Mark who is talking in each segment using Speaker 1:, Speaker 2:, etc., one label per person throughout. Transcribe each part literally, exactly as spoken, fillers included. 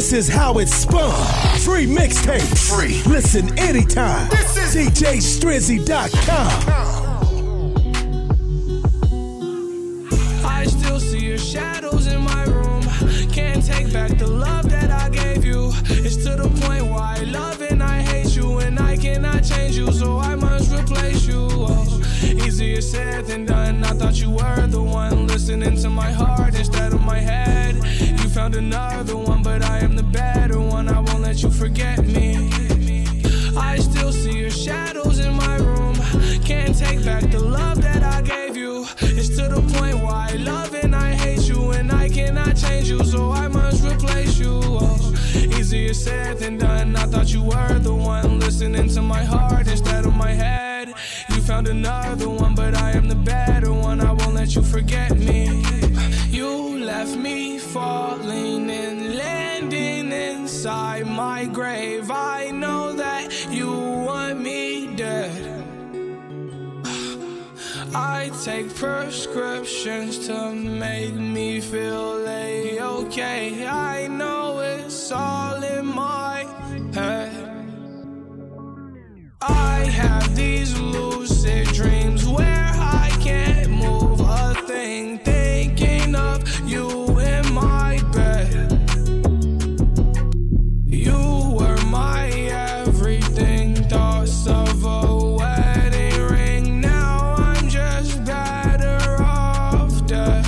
Speaker 1: This is how it's spun. Free mixtape. Free. Listen anytime. This is D J Strizzy dot com.
Speaker 2: I still see your shadows in my room. Can't take back the love that I gave you. It's to the point where I love and I hate you, and I cannot change you, so I must replace you. Oh, easier said than done. I thought you were the one listening to my heart instead of my head. You found another one, but I am the better one. I won't let you forget me. I still see your shadows in my room. Can't take back the love that I gave you. It's to the point where I love and I hate you, and I cannot change you, so I must replace you. Oh, easier said than done. I thought you were the one listening to my heart instead of my head. You found another one, but I am the better one. I won't let you forget me. You left me falling and landing inside my grave. I know that you want me dead. I take prescriptions to make me feel A-okay. I know it's all in my head. I have these lucid dreams where I can't move a thing, thinking of you in my bed. You were my everything, thoughts of a wedding ring. Now I'm just better off dead.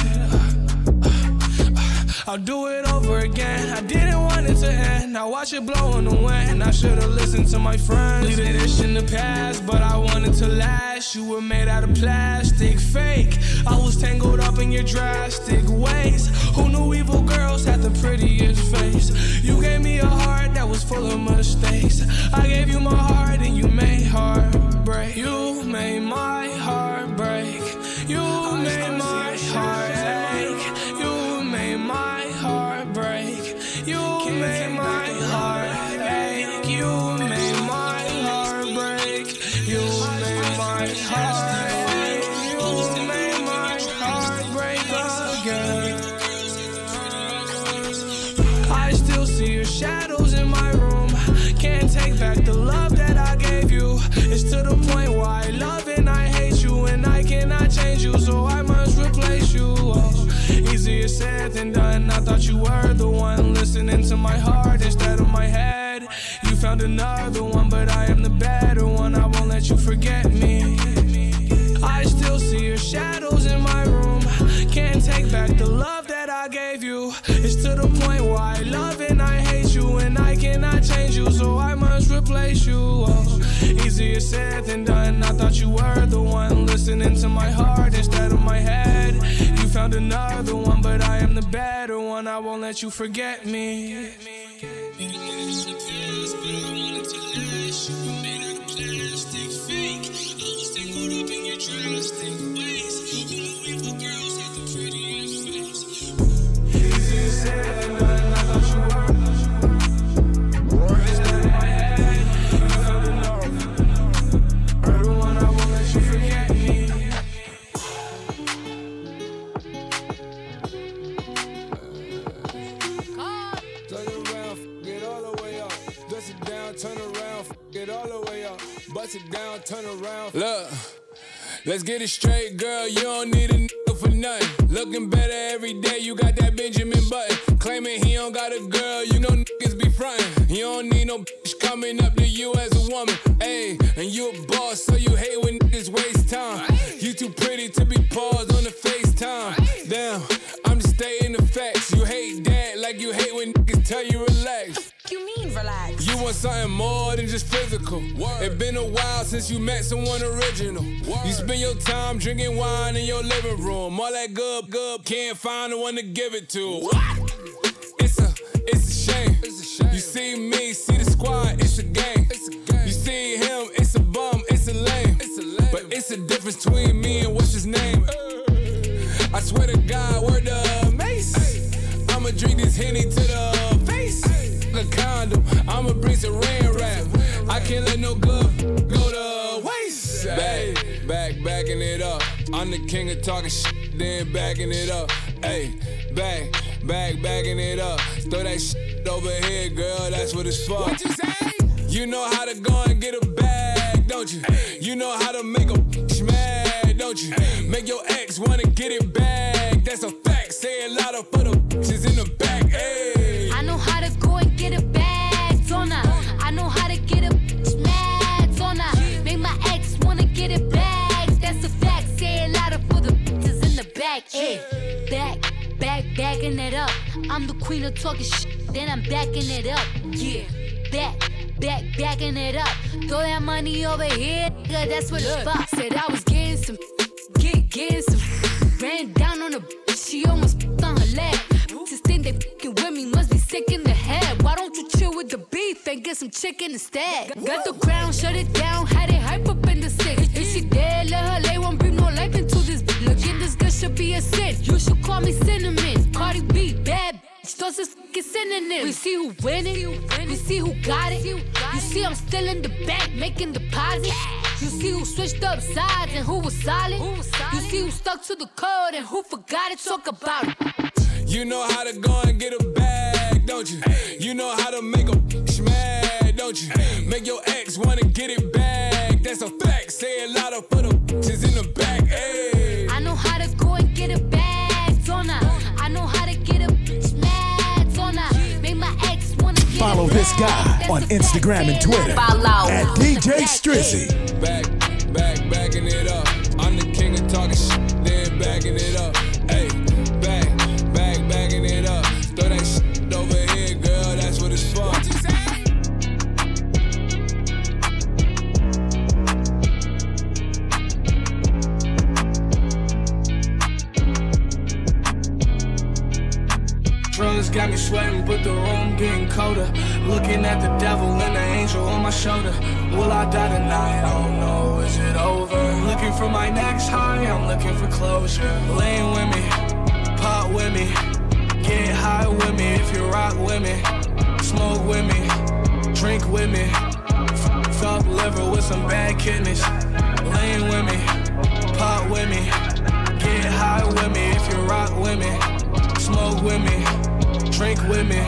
Speaker 2: I'll do it over again. I didn't want it to end. I watch it blow in the wind. I should've listened to my friends. Leave this in the past, but I wanted to last. You were made out of plastic, fake. I was tangled up in your drastic ways. Who knew evil girls had the prettiest face? You gave me a heart that was full of mistakes. I gave you my heart and you made heartbreak. You made my heart break. You made my heart ache. You made my heart break. You made my heart ache. You made my heart break. You made my heart ache. You made my heart break again. I still see your shadows in my room. Can't take back the love that I gave you. It's to the point where I love and I hate you, and I cannot change you, so I must replace you. Oh, easier said than done. I thought you were the one listening to my heart instead of my head. You found another one, but I am the better one. I won't let you forget me. I still see your shadows in my room. Can't take back the love that I gave you. It's to the point where I love and I hate you, and I cannot change you, so I must replace you. Oh, easier said than done. I thought you were the one listening to my heart instead of my head. You found another one, but I am the better one. I won't let you forget me.
Speaker 3: Bust it down, turn around. Look, let's get it straight, girl. You don't need a nigga for nothing. Looking better every day, you got that Benjamin Button. Claiming he don't got a girl, you know niggas be frontin'. You don't need no bitch coming up to you as a woman. Ayy, and you a boss, so you hate when niggas waste time. You too pretty to be paused on the FaceTime. Damn, I'm just stating the facts. You hate that like you hate when niggas tell you relax.
Speaker 4: You mean relax?
Speaker 3: You want something more than just physical. Word. It been a while since you met someone original. Word. You spend your time drinking wine in your living room. All that good, good, can't find the one to give it to. What? It's a, it's a shame. It's a shame. You see me, see the squad, it's a game. It's a game. You see him, it's a bum, it's a lame. It's a lame. But it's a difference between me and what's his name. I swear to God, word to Mace. Ay. I'ma drink this Henny to the face. Ay. A condom, I'ma bring some rain rap. I can't let no good go to waste. Back, back, backing it up. I'm the king of talking shit, then backing it up. Hey, back, back, backing it up. Throw that shit over here, girl, that's what it's for. What you say? You know how to go and get a bag, don't you? You know how to make a bitch mad, don't you? Make your ex wanna get it back, that's a fact. Say it louder for the bitches in the back, ayy.
Speaker 4: I know how to go and get a bag, don't I? I know how to get a bitch mad, don't I? Make my ex wanna get it back, that's a fact. Say it louder for the bitches in the back, ayy. Back, back, backing it up. I'm the queen of talking shit, then I'm backing it up, yeah. Back, back, backing it up. Throw that money over here, nigga, that's what it's for. Said I was getting some, get, getting some. Ran down on a bitch, she almost on her leg. Bitches think they fucking with me, must be sick in the head. Why don't you chill with the beef and get some chicken instead? Got the crown, shut it down, had it hype up in the six. If she dead, let her lay, won't bring no life into this bitch. Looking this good should be a sin. You should call me Cinnamon. Cardi B, bad bitch, those is fucking synonyms. We see who winning, we see who got it. You see I'm still in the bank making deposits. You see who switched up sides and who was solid. You see who stuck to the code and who forgot it. Talk about it.
Speaker 3: You know how to go and get a bag, don't you? You know how to make a bitch mad, don't you? Make your ex wanna get it back, that's a fact. Say it louder for the bitches in the back, ayy.
Speaker 4: I know how to go and get a bag, don't I? I know how to get a bitch mad, don't I? Make my ex wanna get
Speaker 1: Follow
Speaker 4: it
Speaker 1: this
Speaker 4: back,
Speaker 1: guy
Speaker 4: that's
Speaker 1: on
Speaker 4: a
Speaker 1: Instagram
Speaker 4: fact.
Speaker 1: and Twitter at D J Strizzy.
Speaker 3: Back, back, backing it up. I'm the king of talking shit, then backing it up. Hey, back, back, backing it up. Throw that shit over here, girl, that's what it's for. What you say? Drugs got me sweating, but the room getting colder. Looking at the devil and the angel on my shoulder. Will I die tonight? I don't know, is it over? Looking for my next high, I'm looking for closure. Laying with me, pop with me, get high with me if you rock with me. Smoke with me, drink with me, f up liver with some bad kidneys. Laying with me, pop with me, get high with me if you rock with me. Smoke with me, drink with me,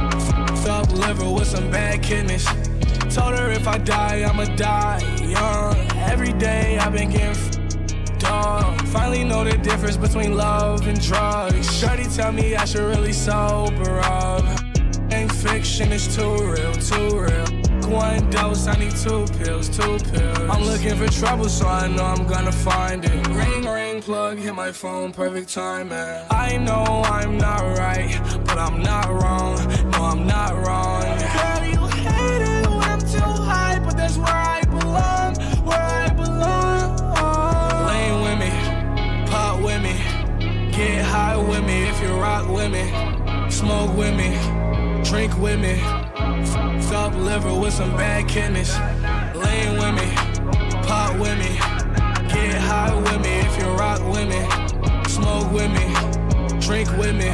Speaker 3: f up liver with some bad kidneys. Told her if I die, I'ma die young. Every day I've been getting f***ed up. Finally know the difference between love and drugs. Shorty tell me I should really sober up. Ain't fiction, it's too real, too real. One dose, I need two pills, two pills. I'm looking for trouble, so I know I'm gonna find it. Ring, ring, plug, hit my phone, perfect time, man. I know I'm not right, but I'm not wrong. No, I'm not wrong. Girl, you hate it when I'm too high, but that's where I belong, where I belong. Laying with me, pop with me, get high with me if you rock with me. Smoke with me, drink with me. F up liver with some bad kidneys. Laying with me, pop with me, get high with me if you rock with me. Smoke with me, drink with me.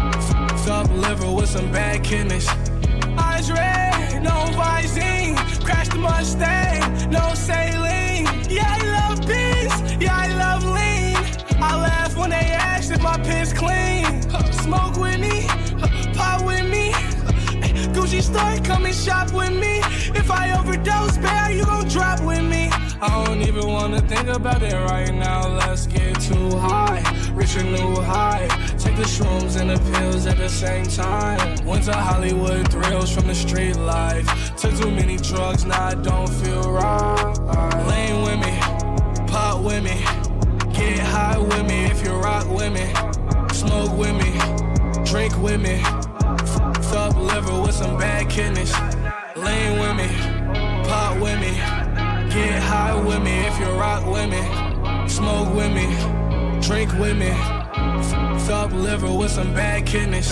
Speaker 3: F up liver with some bad kidneys. Eyes red, no Visine, crash the Mustang, no saline. Yeah, I love peace, yeah, I love lean. I laugh when they ask if my piss clean. Smoke with me, pop with me. Gucci store, come and shop with me. If I overdose, babe, you gon' drop with me. I don't even wanna think about it right now. Let's get too high, reach a new high. Take the shrooms and the pills at the same time. Went to Hollywood, thrills from the street life. Took too many drugs, now I don't feel right. Laying with me, pop with me, get high with me if you rock with me. Smoke with me, drink with me. F up liver with some bad kidneys. Laying with me, pop with me, get high with me if you rock with me. Smoke with me, drink with me. F up liver with some bad kidneys.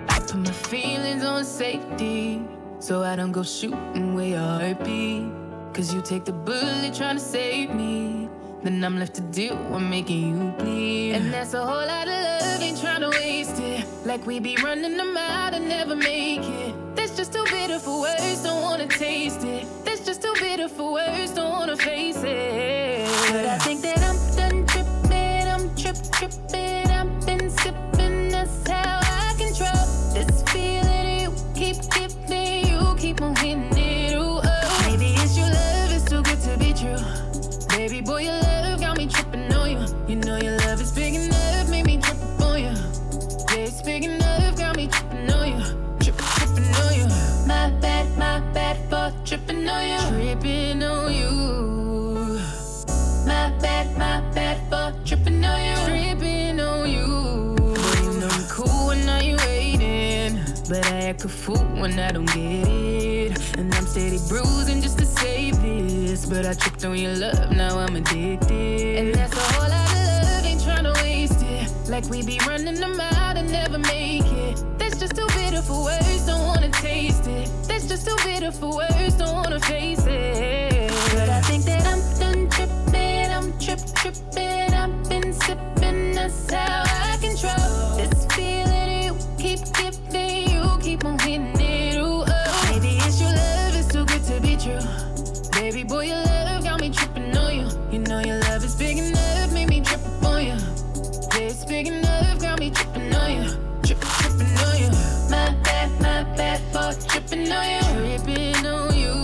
Speaker 5: Safety, so I don't go shooting where your heart be. Cause you take the bullet trying to save me. Then I'm left to deal with making you bleed. And that's a whole lot of love, ain't trying to waste it. Like we be running them out and never make it. That's just too bitter for words, don't wanna taste it. That's just too bitter for words, don't wanna face it. But I think that I'm done tripping, I'm trip tripping. I've been sipping, that's how I control this feeling you keep giving. You keep on hitting it, ooh, oh. Maybe it's your love, it's too good to be true. Baby boy, your love got me tripping on you. You know your love is big enough, made me trip on you. Yeah, it's big enough, got me tripping on you. Trip, tripping on you. My bad, my bad for tripping on you. Tripping on you. My bad, my bad for tripping on you. Tripping on you. Boy, you know you cool when now you waiting. But I act a fool when I don't get it. And I'm steady bruising just to save this. But I tripped on your love, now I'm addicted. And that's a whole lot of love, ain't tryna waste it. Like we be running them out and never make it. That's just too bitter for words, don't wanna taste it. That's just too bitter for words, don't wanna face it. But I think that I'm done tripping, I'm trip tripping. I've been sipping, that's how I control this feeling you keep giving. You keep on hitting it, ooh, oh. Maybe it's your love, it's too good to be true. Baby boy, your love got me tripping on you. You know your love is big enough, made me trip on you. Yeah, it's big enough, got me tripping on you. Trip, tripping on you. My bad, my bad for tripping on you. Tripping on you.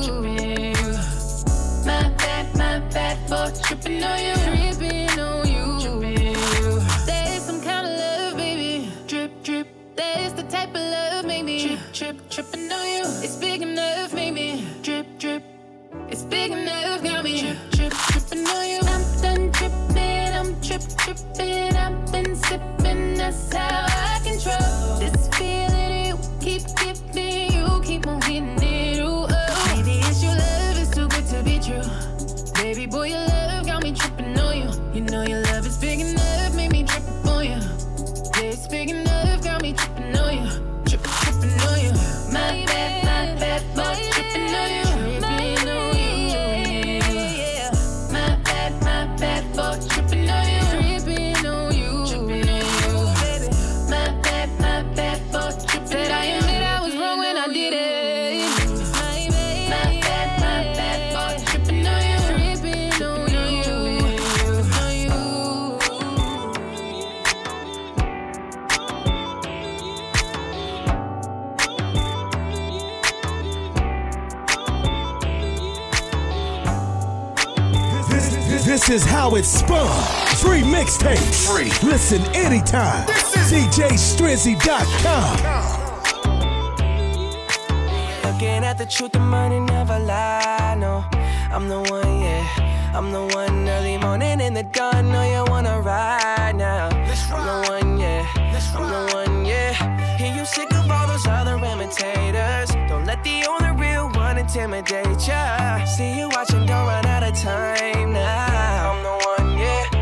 Speaker 5: My bad, my bad for tripping on you. Tripping on you. That is some kind of love, baby. Drip, drip. That is the type of love, maybe. Trip, trip, tripping on you. It's big enough, maybe. Drip, drip. It's big enough, got me trip, trip, tripping on you. I'm done tripping, I'm trip, tripping. I've been sipping, that's how I control this feeling you keep giving. You keep on hitting it, ooh, oh. Maybe it's your love, it's too good to be true. Baby boy, your love got me tripping on you. You know your love is big enough, made me trip on you. Yeah, it's big enough, got me tripping on you. Trip, tripping on you. My bad, my bad, for tripping on you. Tripping on you. Tripping on you, tripping on you, tripping on you, baby. My bad, my bad for tripping. Said I admit I was wrong when I did it. My bad, my bad for tripping on you, tripping on you, tripping on
Speaker 1: you. This, this is how it's spun. Free mixtape. Free. Listen anytime. D J Strizzy dot com.
Speaker 6: Looking at the truth, the money never lie. No, I'm the one, yeah. I'm the one early morning in the dawn. Know you wanna ride now. I'm the one, yeah. I'm the one, yeah. Hear you sick of all those other imitators. Don't let the only real one intimidate ya. See you watching, don't run out of time now. I'm the one, yeah.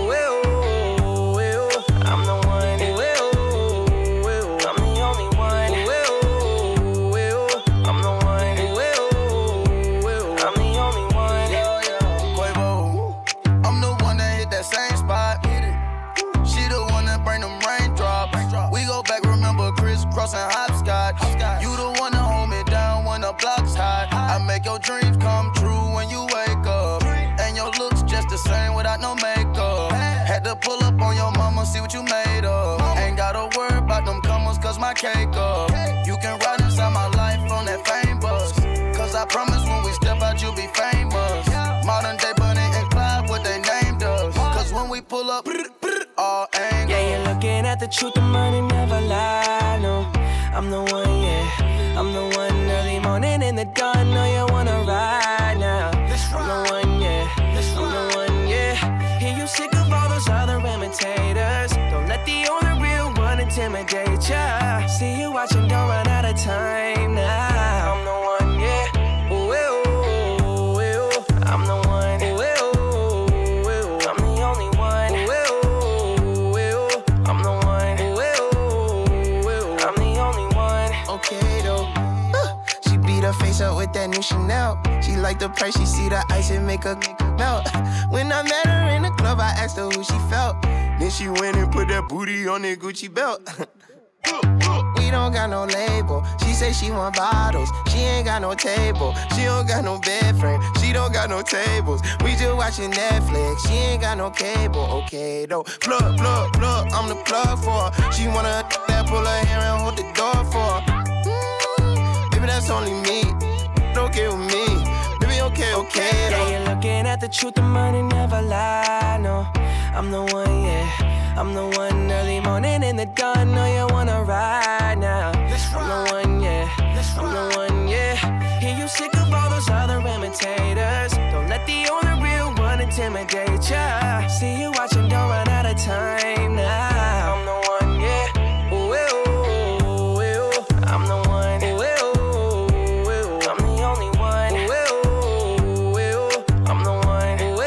Speaker 7: Crossing hopscotch. You the one to hold me down when the block's hot. I make your dreams come true when you wake up. And your looks just the same without no makeup. Had to pull up on your mama, see what you made of. Ain't gotta worry about them comers, cause my cake up. You can ride inside my life on that fame bus. Cause I promise when we step out, you'll be famous. Modern day Bonnie and Clyde, what they named us. Cause when we pull up, all angles.
Speaker 6: Yeah, you're looking at the truth, the money never lie, no. I'm the one, yeah. I'm the one early morning in the dawn. Know you wanna ride now. I'm the one, yeah. I'm the one, yeah. Hear you sick of all those other imitators. Don't let the only real one intimidate ya. See you watching, don't run out of time now. I'm the one, yeah. Ooh, ooh, ooh, ooh. I'm the one. Ooh, ooh, ooh. I'm the only one. Ooh, ooh, ooh. I'm the one. Ooh, ooh, ooh. I'm the only one.
Speaker 7: Okay though, uh, she beat her face up with that new
Speaker 8: in Chanel. She like the price, she see the ice and make her melt. When I met her in the club, I asked her who she felt. Then she went and put that booty on that Gucci belt. We don't got no label. She say she want bottles. She ain't got no table. She don't got no bed frame. She don't got no tables. We just watching Netflix. She ain't got no cable. Okay though. Plug, plug, plug. I'm the plug for her. She wanna that pull her hair and hold the door for her. Mm, baby, that's only me. Okay with me. Baby, okay, okay though.
Speaker 6: Yeah, you're looking at the truth. The money never lie. No, I'm the one. Yeah. I'm the one early morning in the dawn. Know you wanna ride now. I'm the one, yeah. I'm the one, yeah. Hear you sick of all those other imitators. Don't let the only real one intimidate ya. See you watching, don't run out of time now. I'm the one, yeah. Ooh, ooh, ooh, ooh. I'm the one. Ooh, ooh, ooh. I'm the only one. Ooh, ooh, ooh. I'm the one. Ooh,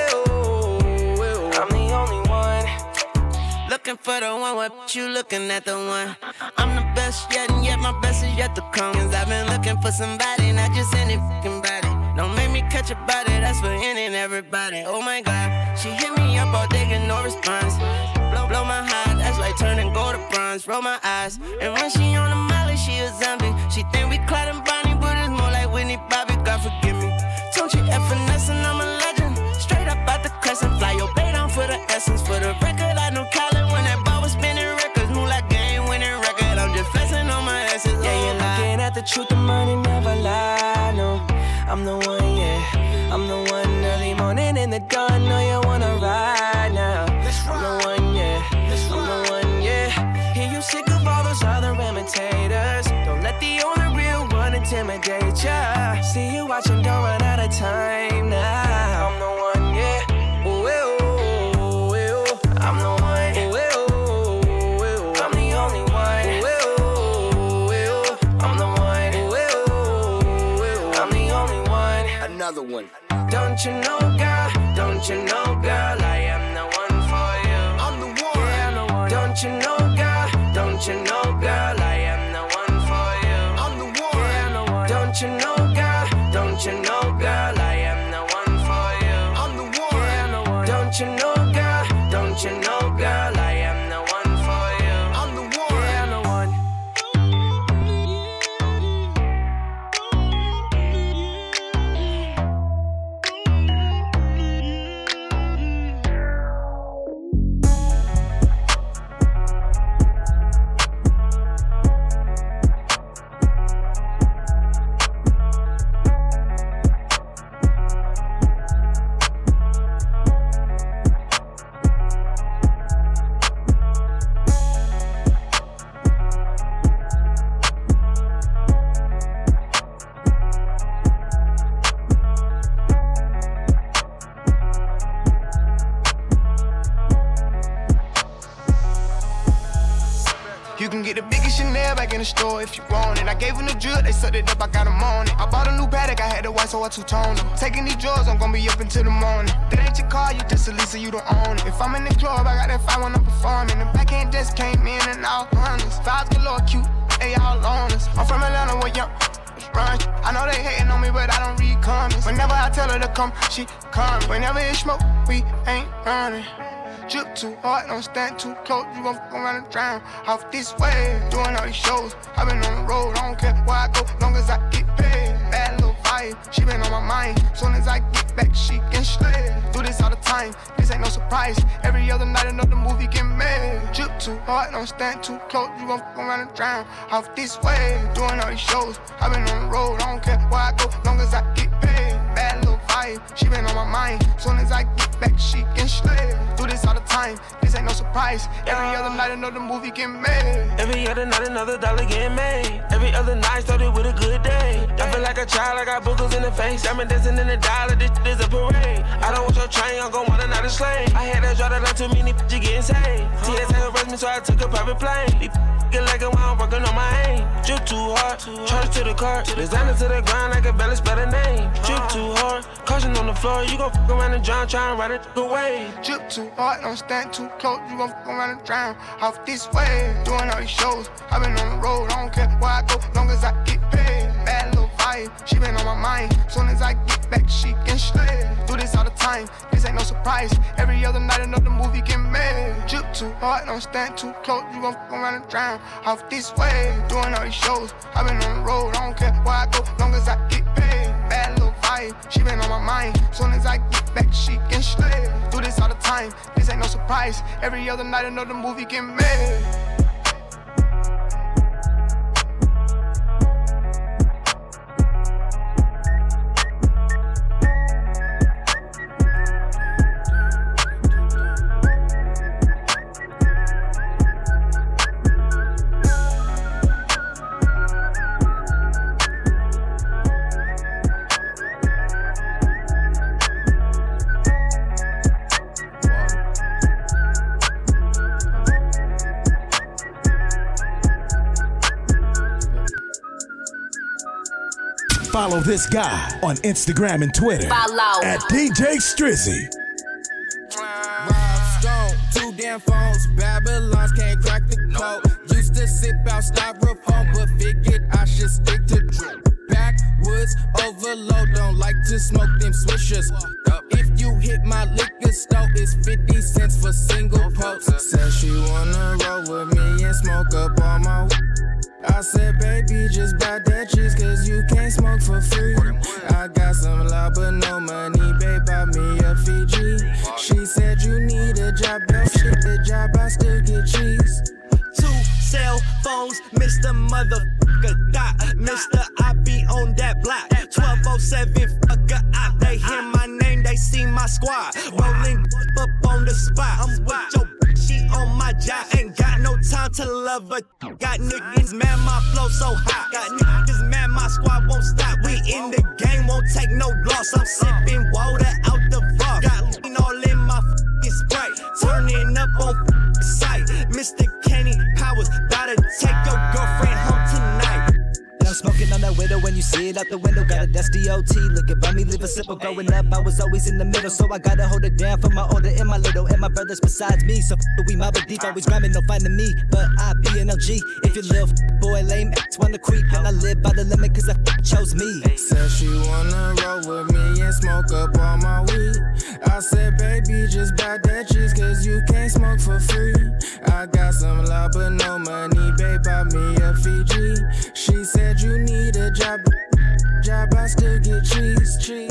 Speaker 6: ooh, ooh. I'm the only one. Looking for the one, what you looking at the one? I'm the best yet, and yet my best is yet to come. Cause I've been looking for somebody, not just any fucking body. Don't make me catch a body, that's for any and everybody. Oh my God, she hit me up all day, get no response. Blow, blow my heart, that's like turning gold to bronze. Roll my eyes, and when she on the molly, she a zombie. She think we Clyde and Bonnie, but it's more like Whitney Bobby. God forgive me. Don't you F finesse, and I'm a legend. Straight up out the crescent, fly your bait on for the essence. For the record, I know Colin when that ball was spinning records. Move like game winning record. I'm just flexing on my essence. Yeah, you're looking at the truth, the money never lie. No, I'm the one, yeah. I'm the one early morning in the dawn. Know you wanna ride now. I'm the one, yeah. I'm the one, yeah. Hear you sick of all those other imitators. Don't let the only real one intimidate ya. See you watching, don't run out of time now. I'm the one, yeah. Ooh, ooh, ooh, ooh. I'm the one. Ooh, ooh, ooh. I'm the only one. Ooh, ooh, ooh. I'm the one. Ooh, ooh, ooh. I'm the only one.
Speaker 8: Another one.
Speaker 6: Don't you know, girl? Don't you know, girl? I am the one for you.
Speaker 8: I'm the one.
Speaker 6: Yeah, I'm the one. Don't you know, girl? Don't you know, girl? I am the one for you.
Speaker 8: I'm the one.
Speaker 6: Yeah, I'm the one. Don't you know, girl? Don't you know, girl? I am the one for you.
Speaker 8: I'm the one.
Speaker 6: Yeah, I'm the one. Don't you know, girl? Don't you know, girl? I am the one for you.
Speaker 8: I'm the one.
Speaker 6: Yeah, I'm the one.
Speaker 9: You can get the biggest Chanel back in the store if you want it. I gave them the drill, they sucked it up, I got them on it. I bought a new Patek, I had the white, so I two-toned them. Taking these drugs, I'm gonna be up until the morning. That ain't your car, you just a Lisa, you don't own it. If I'm in the club, I got that five when I'm performing. The backhand just came in and all hundreds. Fives galore cute, they all on us. I'm from Atlanta where young run. I know they hating on me, but I don't read comments. Whenever I tell her to come, she coming. Whenever it's smoke, we ain't running. Drip too hard, don't stand too close. You gon' fuck around and drown off this way. Doing all these shows, I been on the road. I don't care where I go, long as I get paid. Bad little vibe, she been on my mind. Soon as I get back, she can slay. Do this all the time, this ain't no surprise. Every other night, another movie get made. Drip too hard, don't stand too close. You gon' fuck around and drown off this way. Doing all these shows, I been on the road. I don't care where I go, long as I get paid. Bad little vibe, she been on my mind. Soon as I get back, she can slay. Do this all the time, this ain't no surprise. Every other night another movie get made.
Speaker 10: Every other night another dollar get made. Every other night started with a good day. I feel like a child, I got boogers in the face. I'm dancing in the dollar, this is a parade. I don't want your train, I'm gon' want another slave. I had that draw that line too many bitches getting saved. T S A arrest me, so I took a private plane. Be get like it while I'm working on my aim. Drip too hard, charge to the car. Designer to the ground, I can barely spell the name. Drip too hard, caution on the floor. You gon' fuck around and drown, try and ride it away.
Speaker 9: Drip too hard, don't stand too close. You gon' fuck around and drown off this way. Doing all these shows, I been on the road. I don't care where I go, long as I get paid. Bad little vibe. vibe, she been on my mind. Soon as I get back, she can slay. Do this all the time, this ain't no surprise. Every other night another movie get made. Drip too hard, don't stand too close. You gon' fuck around and drown off this way. Doing all these shows, I been on the road. I don't care where I go, long as I get paid. Bad little vibe, she been on my mind. Soon as I get back, she can slay. Do this all the time, this ain't no surprise. Every other night another movie get made.
Speaker 1: Follow this guy on Instagram and Twitter.
Speaker 4: Follow
Speaker 1: at D J Strizzy.
Speaker 11: Rob Stone, two damn phones. Babylons can't crack the code. Used to sip out styrofoam, but figured I should stick to drip. Backwoods overload, don't like to smoke them swishers. If you hit my liquor store, it's fifty cents for single post. Said she wanna roll with me and smoke up all my. I said, baby, just buy that cheese, cause you can't smoke for free. I got some love, but no money, babe, buy me a Fiji. She said, you need a job, that shit, the job, I still get cheese.
Speaker 12: Two cell phones, Mister Motherfucker Dot. Mister I be on that block. twelve oh seven, fucker out. They hear my name, they see my squad. Rolling up on the spot. I'm with your she on my job. Ain't got no time to love her. Got niggas mad, my flow so hot. Got niggas mad, my squad won't stop. We in the game, won't take no loss. I'm sipping water out the vault. Got lean all in my f***ing Sprite. Turning up on f***ing sight. Mister Kenny Powers, about to take your girlfriend home tonight.
Speaker 13: I'm smoking on that widow when you see it out the window. Got a dusty O T, looking by me, live a sipper. Growing up, I was always in the middle, so I gotta hold it down for my older and my little, and my brothers besides me. So f- we mob deep, always grinding, no finding me. But I be an L G. If you little f- boy lame, X wanna creep, and I live by the limit, cause I f- chose me.
Speaker 11: Said she wanna roll with me and smoke up all my weed. I said, baby, just buy that cheese, cause you can't smoke for free. I got some love, but no money, babe, buy me a Fiji. She said, you need a job, job, I still get cheese, cheese.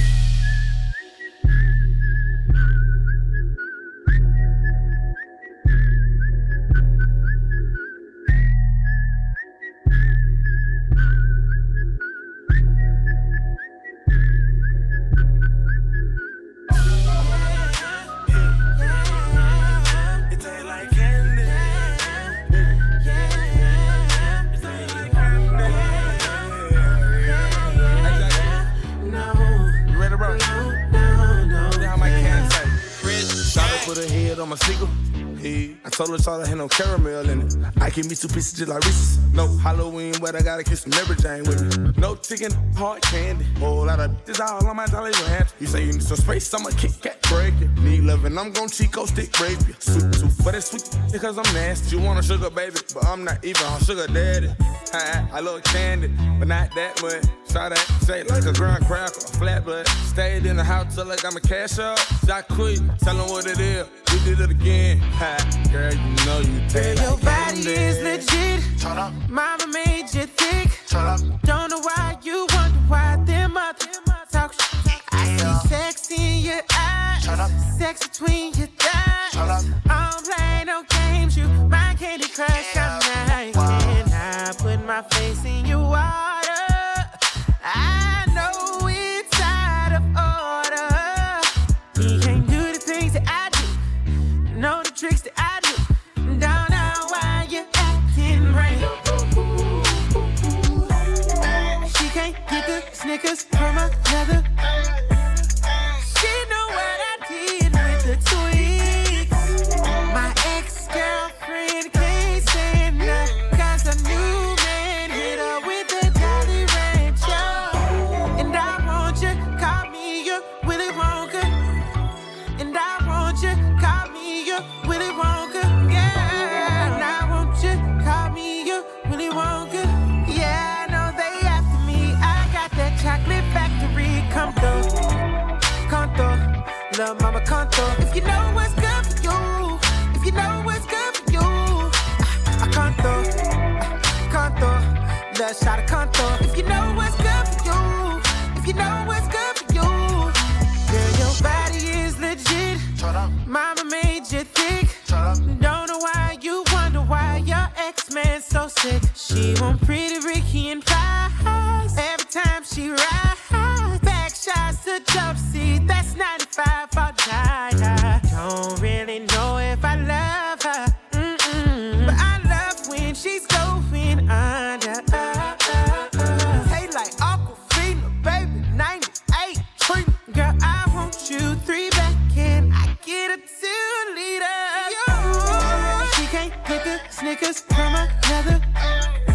Speaker 14: Put a head on my sneaker. Hey, I told her all I had no caramel in it. I give me two pieces just like Reese's. No Halloween, but I gotta kiss some Mary Jane with me. No chicken, hard candy. Whole lot of this all on my dolly hands. You say you need some space, I'ma kick cat break it. Need loving, I'm gon' Chico stick break you. Sweet tooth, but it's sweet because I'm nasty. You want a sugar baby, but I'm not even a sugar daddy. I love candy, but not that much. Try that shake like a ground cracker, a flat blood. Stayed in the house till I got my cash up. I quit, tell them what it is. We did it again. Ha, girl, you know you take
Speaker 15: your
Speaker 14: like
Speaker 15: body
Speaker 14: candy.
Speaker 15: is legit.
Speaker 14: Turn up.
Speaker 15: Mama made you thick.
Speaker 14: Turn up.
Speaker 15: Don't know why you wonder why them other talk shit. I see sex in your eyes.
Speaker 14: Turn up.
Speaker 15: Sex between your thighs.
Speaker 14: Turn up.
Speaker 15: I don't play no games. You my Candy Crush. I'm not. And I put my face in your water. I know it's out of order. He can't do the things that I do. Know the tricks that I do. Don't know why you acting right. She can't get the Snickers from a mother. She know what I did with the tweaks. My ex-girlfriend can't stand her, cause a new man hit her with the Jolly Rancher. And I want you, call me your Willy Wonka. And I want you, call me your Willy Wonka. Yeah, and I want you, call me your Willy Wonka. Yeah, I know they after me. I got Contour. If you know what's good for you, if you know what's good for you, I contour, contour, love shot of contour. If you know what's good for you, if you know what's good for you, girl, your body is legit. Mama made you thick. Don't know why you wonder why your ex-man's so sick. She want pretty Ricky and fries every time she rides. Back shots to jump seat, that's ninety-five for Jaya. Don't really know if I love her, mm-mm, but I love when she's going under. Uh, uh, uh. Hey, like Aquafina, baby, ninety-eight Trina. Girl, I want you three back and I get a two liter. Yo, she can't get the Snickers from another.